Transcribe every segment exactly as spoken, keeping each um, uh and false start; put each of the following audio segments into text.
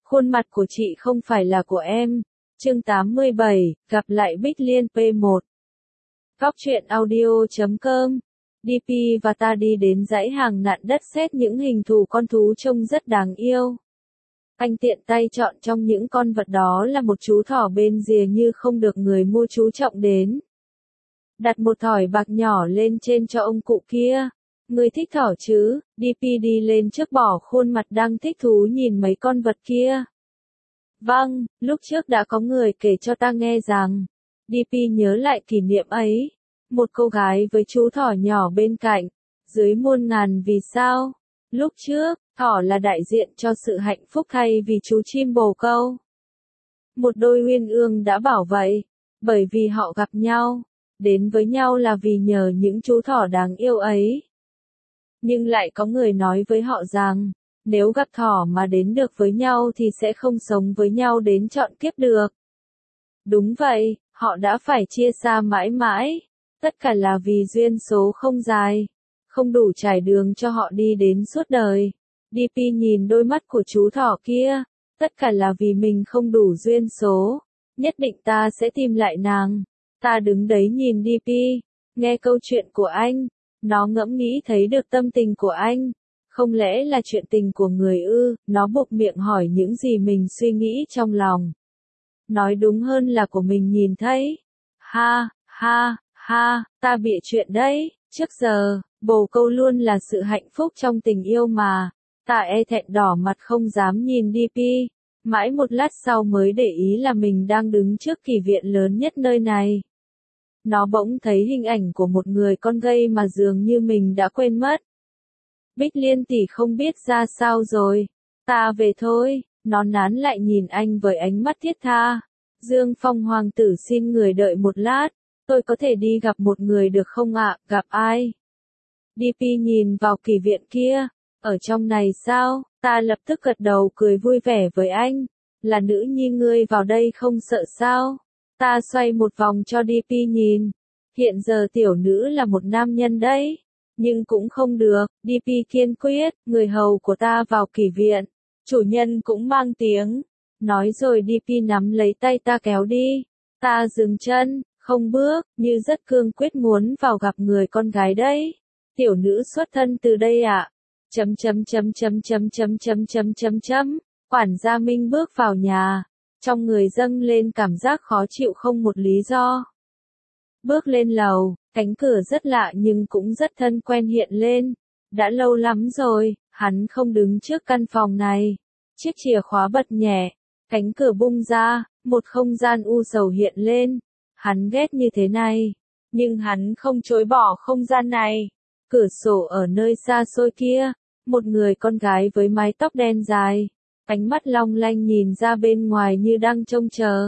Khuôn mặt của chị không phải là của em. Chương tám mươi bảy, gặp lại Bích Liên P một. Góc truyện audio chấm com. đê pê và ta đi đến dãy hàng nặn đất xét những hình thù con thú trông rất đáng yêu. Anh tiện tay chọn trong những con vật đó là một chú thỏ bên rìa như không được người mua chú trọng đến. Đặt một thỏi bạc nhỏ lên trên cho ông cụ kia. Người thích thỏ chứ? đê pê đi lên trước bỏ khuôn mặt đang thích thú nhìn mấy con vật kia. Vâng, lúc trước đã có người kể cho ta nghe rằng, đê pê nhớ lại kỷ niệm ấy. Một cô gái với chú thỏ nhỏ bên cạnh, dưới muôn ngàn vì sao. Lúc trước, thỏ là đại diện cho sự hạnh phúc thay vì chú chim bồ câu. Một đôi uyên ương đã bảo vậy, bởi vì họ gặp nhau, đến với nhau là vì nhờ những chú thỏ đáng yêu ấy. Nhưng lại có người nói với họ rằng, nếu gặp thỏ mà đến được với nhau thì sẽ không sống với nhau đến trọn kiếp được. Đúng vậy, họ đã phải chia xa mãi mãi. Tất cả là vì duyên số không dài, không đủ trải đường cho họ đi đến suốt đời. đê pê nhìn đôi mắt của chú thỏ kia, tất cả là vì mình không đủ duyên số. Nhất định ta sẽ tìm lại nàng. Ta đứng đấy nhìn đê pê, nghe câu chuyện của anh. Nó ngẫm nghĩ thấy được tâm tình của anh. Không lẽ là chuyện tình của người ư? Nó buộc miệng hỏi những gì mình suy nghĩ trong lòng. Nói đúng hơn là của mình nhìn thấy. Ha, ha, ha, ta bịa chuyện đấy. Trước giờ, bồ câu luôn là sự hạnh phúc trong tình yêu mà. Ta e thẹn đỏ mặt không dám nhìn đê pê. Mãi một lát sau mới để ý là mình đang đứng trước kỳ viện lớn nhất nơi này. Nó bỗng thấy hình ảnh của một người con gay mà dường như mình đã quên mất. Bích Liên tỷ không biết ra sao rồi. Ta về thôi. Nó nán lại nhìn anh với ánh mắt thiết tha. Dương Phong hoàng tử xin người đợi một lát. Tôi có thể đi gặp một người được không ạ? Gặp ai? đê pê nhìn vào kỳ viện kia. Ở trong này sao? Ta lập tức gật đầu cười vui vẻ với anh. Là nữ nhi ngươi vào đây không sợ sao? Ta xoay một vòng cho đê pê nhìn. Hiện giờ tiểu nữ là một nam nhân đấy. Nhưng cũng không được, đê pê kiên quyết, người hầu của ta vào kỳ viện. Chủ nhân cũng mang tiếng. Nói rồi đê pê nắm lấy tay ta kéo đi. Ta dừng chân, không bước, như rất cương quyết muốn vào gặp người con gái đấy. Tiểu nữ xuất thân từ đây ạ. Chấm chấm chấm chấm chấm chấm chấm chấm chấm chấm. Quản gia Minh bước vào nhà. Trong người dâng lên cảm giác khó chịu không một lý do. Bước lên lầu, cánh cửa rất lạ nhưng cũng rất thân quen hiện lên. Đã lâu lắm rồi, hắn không đứng trước căn phòng này. Chiếc chìa khóa bật nhẹ, cánh cửa bung ra, một không gian u sầu hiện lên. Hắn ghét như thế này, nhưng hắn không chối bỏ không gian này. Cửa sổ ở nơi xa xôi kia, một người con gái với mái tóc đen dài, ánh mắt long lanh nhìn ra bên ngoài như đang trông chờ.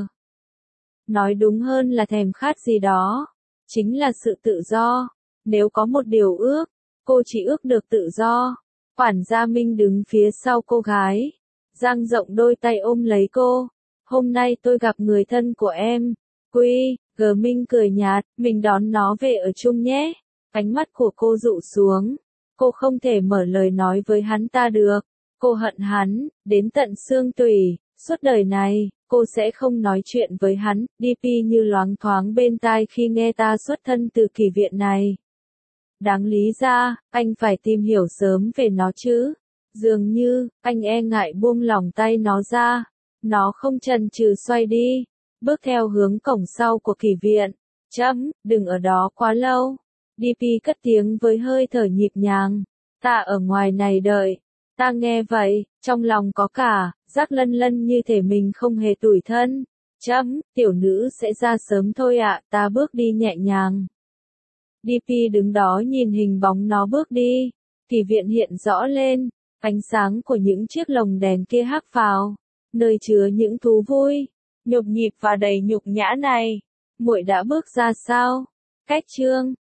Nói đúng hơn là thèm khát gì đó. Chính là sự tự do. Nếu có một điều ước, cô chỉ ước được tự do. Quản gia Minh đứng phía sau cô gái, dang rộng đôi tay ôm lấy cô. Hôm nay tôi gặp người thân của em. Quy, G Minh cười nhạt, mình đón nó về ở chung nhé. Ánh mắt của cô dụ xuống. Cô không thể mở lời nói với hắn ta được. Cô hận hắn, đến tận xương tủy, suốt đời này. Cô sẽ không nói chuyện với hắn. đê pê như loáng thoáng bên tai khi nghe ta xuất thân từ kỳ viện này. Đáng lý ra, anh phải tìm hiểu sớm về nó chứ. Dường như, anh e ngại buông lỏng tay nó ra. Nó không chần chừ xoay đi. Bước theo hướng cổng sau của kỳ viện. Chấm, đừng ở đó quá lâu. đê pê cất tiếng với hơi thở nhịp nhàng. Ta ở ngoài này đợi. Ta nghe vậy, trong lòng có cả, giác lân lân như thể mình không hề tủi thân. Chấm, tiểu nữ sẽ ra sớm thôi ạ, ta bước đi nhẹ nhàng. đê pê đứng đó nhìn hình bóng nó bước đi. Kỳ viện hiện rõ lên, ánh sáng của những chiếc lồng đèn kia hắt vào, nơi chứa những thú vui, nhộn nhịp và đầy nhục nhã này. Muội đã bước ra sao? Cách chương